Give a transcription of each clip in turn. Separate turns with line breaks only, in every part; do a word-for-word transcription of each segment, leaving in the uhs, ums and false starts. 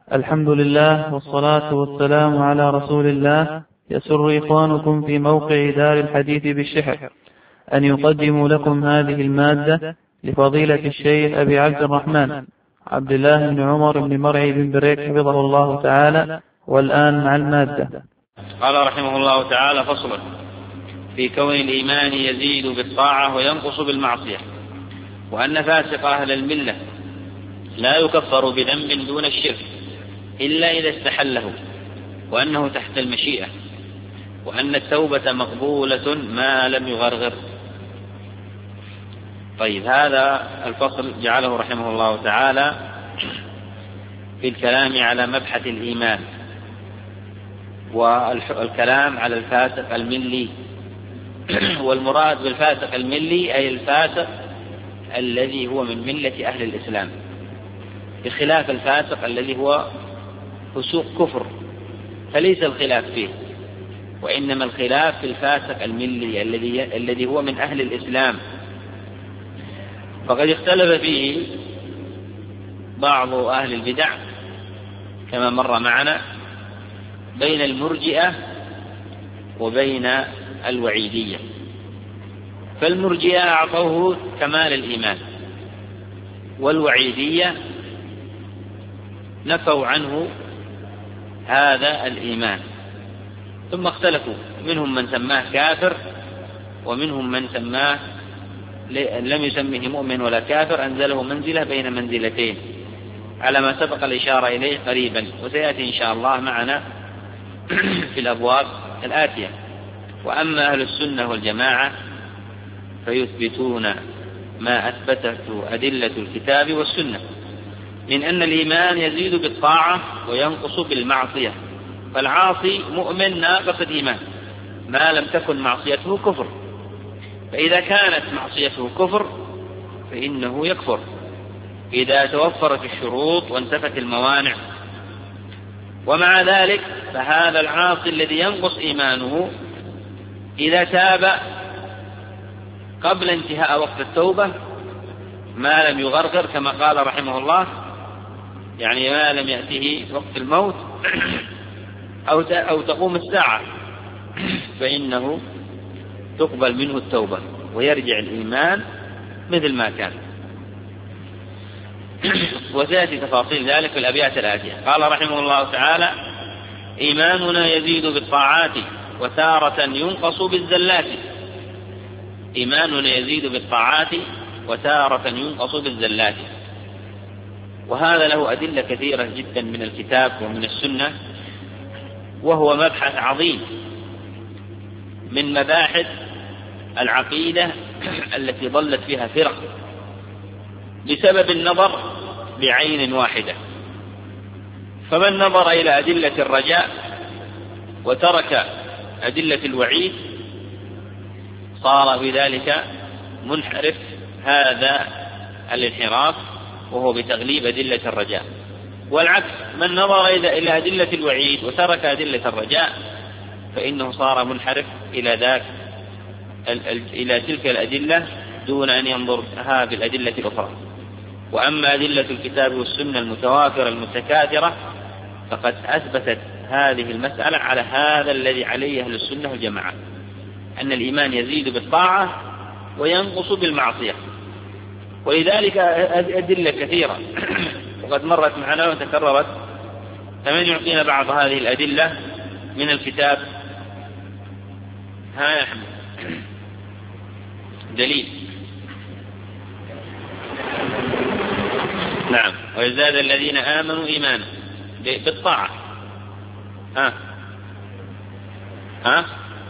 الحمد لله والصلاة والسلام على رسول الله. يسر إخوانكم في موقع دار الحديث بالشحر أن يقدموا لكم هذه المادة لفضيلة الشيخ أبي عبد الرحمن عبد الله بن عمر بن مرعي بن بريك حفظه الله تعالى. والآن مع المادة.
قال رحمه الله تعالى: فصل في كون الإيمان يزيد بالطاعة وينقص بالمعصية، وأن فاسق أهل الملة لا يكفر بذنب دون الشرك إلا إذا استحله، وأنه تحت المشيئة، وأن التوبة مقبولة ما لم يغرغر. طيب، هذا الفصل جعله رحمه الله تعالى في الكلام على مبحث الإيمان، والكلام على الفاسق الملي. والمراد بالفاسق الملي أي الفاسق الذي هو من ملة أهل الإسلام، بخلاف الفاسق الذي هو فسوق كفر، فليس الخلاف فيه، وإنما الخلاف في الفاسق الملي الذي الذي هو من أهل الإسلام. فقد اختلف فيه بعض أهل البدع كما مر معنا بين المرجئة وبين الوعيدية. فالمرجئة أعطوه كمال الإيمان، والوعيدية نفوا عنه هذا الإيمان، ثم اختلفوا، منهم من سماه كافر ومنهم من سماه لم يسميه مؤمن ولا كافر، أنزله منزلة بين منزلتين على ما سبق الإشارة إليه قريبا، وسيأتي إن شاء الله معنا في الأبواب الآتية. وأما أهل السنة والجماعة فيثبتون ما أثبته أدلة الكتاب والسنة من أن الإيمان يزيد بالطاعة وينقص بالمعصية، فالعاصي مؤمن ناقص الإيمان ما لم تكن معصيته كفر، فإذا كانت معصيته كفر فإنه يكفر إذا توفرت الشروط وانتفت الموانع. ومع ذلك فهذا العاصي الذي ينقص إيمانه إذا تاب قبل انتهاء وقت التوبة ما لم يغرغر كما قال رحمه الله، يعني ما لم يأته وقت الموت أو أو تقوم الساعة، فإنه تقبل منه التوبة ويرجع الإيمان مثل ما كان. وسيأتي تفاصيل ذلك في الأبيات الآتية. قال رحمه الله تعالى: إيماننا يزيد بالطاعات وتارة ينقص بالزلات. إيماننا يزيد بالطاعات وتارة ينقص بالزلات. وهذا له أدلة كثيرة جدا من الكتاب ومن السنة، وهو مبحث عظيم من مباحث العقيدة التي ضلت فيها فرق بسبب النظر بعين واحدة. فمن نظر إلى أدلة الرجاء وترك أدلة الوعيد صار بذلك منحرف هذا الانحراف، وهو بتغليب أدلة الرجاء. والعكس، من نظر إلى أدلة الوعيد وترك أدلة الرجاء فإنه صار منحرف إلى ذاك إلى تلك الأدلة دون أن ينظر ها بالأدلة الأخرى. وأما أدلة الكتاب والسنة المتوافرة المتكاثرة فقد أثبتت هذه المسألة على هذا الذي عليه أهل السنة والجماعة، أن الإيمان يزيد بالطاعة وينقص بالمعصية. ولذلك أدلة كثيرة وقد مرت معنا وتكررت، فمن يعطينا بعض هذه الأدلة من الكتاب؟ ها يا أحمد، دليل. نعم، ويزداد الذين آمنوا إيمانا بالطاعة. ها ها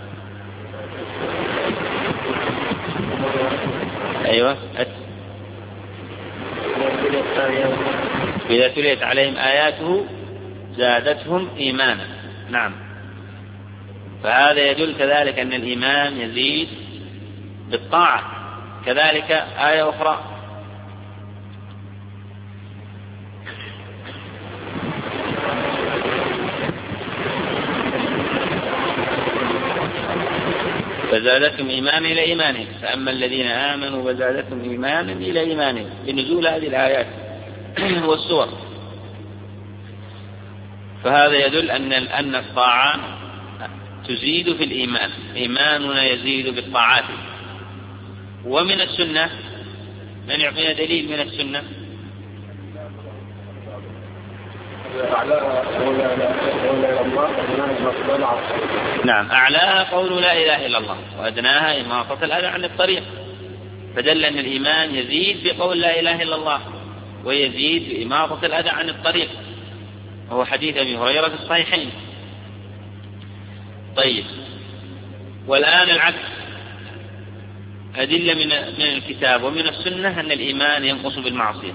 أيوة، إذا تليت عليهم آياته زادتهم إيمانا. نعم، فهذا يدل كذلك أن الإيمان يزيد بالطاعة. كذلك آية أخرى: فزادتهم إيمانا إلى إيمانهم، فأما الذين آمنوا فزادتهم إيمانا إلى إيمانهم، بنزول هذه الآيات والسور. فهذا يدل أن أن الطاعة تزيد في الإيمان، إيماننا يزيد بالطاعات. ومن السنة، من يعطينا دليل من السنة؟ نعم، أعلاها قول لا إله إلا الله وأدناها إماطة الأذى عن الطريق، فدل أن الإيمان يزيد بقول لا إله إلا الله ويزيد بإماطة الأذى عن الطريق، وهو حديث أبي هريرة في الصحيحين. طيب، والآن العكس، أدلة من من الكتاب ومن السنة أن الإيمان ينقص بالمعصية.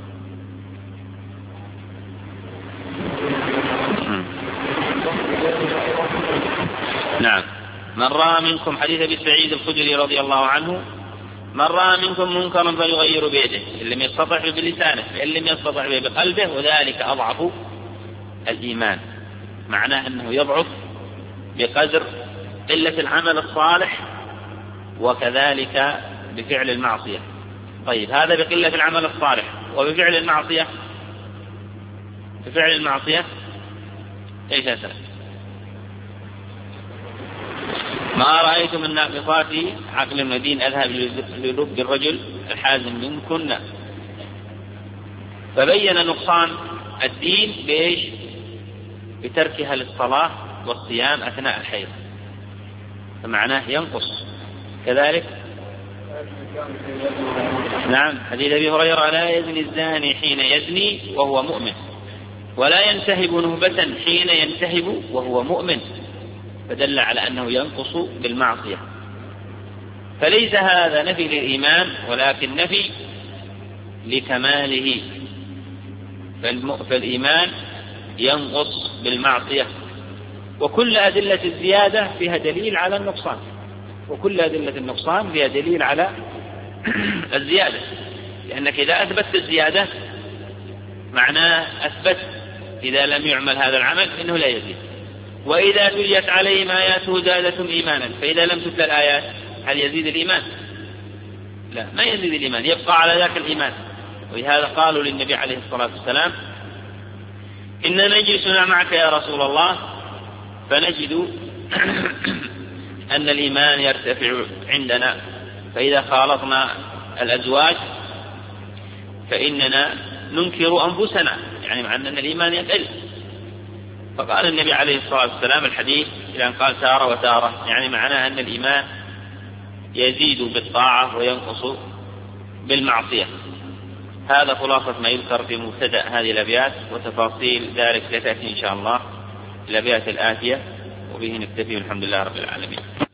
نعم، من رأى منكم، حديث أبي سعيد الخدري رضي الله عنه، من رأى منكم منكرا فليغير بيده، إن لم يستطع بلسانه فإن لم يستطع بقلبه، وذلك أضعف الإيمان. معناه أنه يضعف بقدر قلة العمل الصالح وكذلك بفعل المعصية. طيب، هذا بقلة العمل الصالح، وبفعل المعصية، بفعل المعصية ايش أسأل؟ ما رأيتم من ناقصات عقل ودين أذهب للب الرجل الحازم منكن. فبين نقصان الدين بإيش؟ بتركها للصلاة والصيام أثناء الحيض، فمعناه ينقص. كذلك نعم، حديث أبي هريرة لا يزني الزاني حين يزني وهو مؤمن، ولا ينتهب نهبة حين ينتهب وهو مؤمن، فدل على أنه ينقص بالمعصية. فليس هذا نفي للإيمان ولكن نفي لكماله، فالإيمان ينقص بالمعصية. وكل أدلة الزيادة فيها دليل على النقصان، وكل أدلة النقصان فيها دليل على الزيادة، لأنك إذا أثبت الزيادة معناه أثبت إذا لم يعمل هذا العمل إنه لا يزيد. وإذا تليت عليهم آياته زادتهم إيمانا، فإذا لم تتلى الآيات هل يزيد الإيمان؟ لا، ما يزيد الإيمان، يبقى على ذاك الإيمان. ولهذا قالوا للنبي عليه الصلاة والسلام: إن نجلسنا معك يا رسول الله فنجد أن الإيمان يرتفع عندنا، فإذا خالطنا الأزواج فإننا ننكر أنفسنا، يعني مع أن الإيمان يقل. فقال النبي عليه الصلاة والسلام الحديث إذا قال تارة وتارة، يعني معناه أن الإيمان يزيد بالطاعة وينقص بالمعصية. هذا خلاصة ما يذكر في مبتدأ هذه الأبيات، وتفاصيل ذلك ستأتي إن شاء الله الأبيات الآتية، وبه نكتفي، والحمد لله رب العالمين.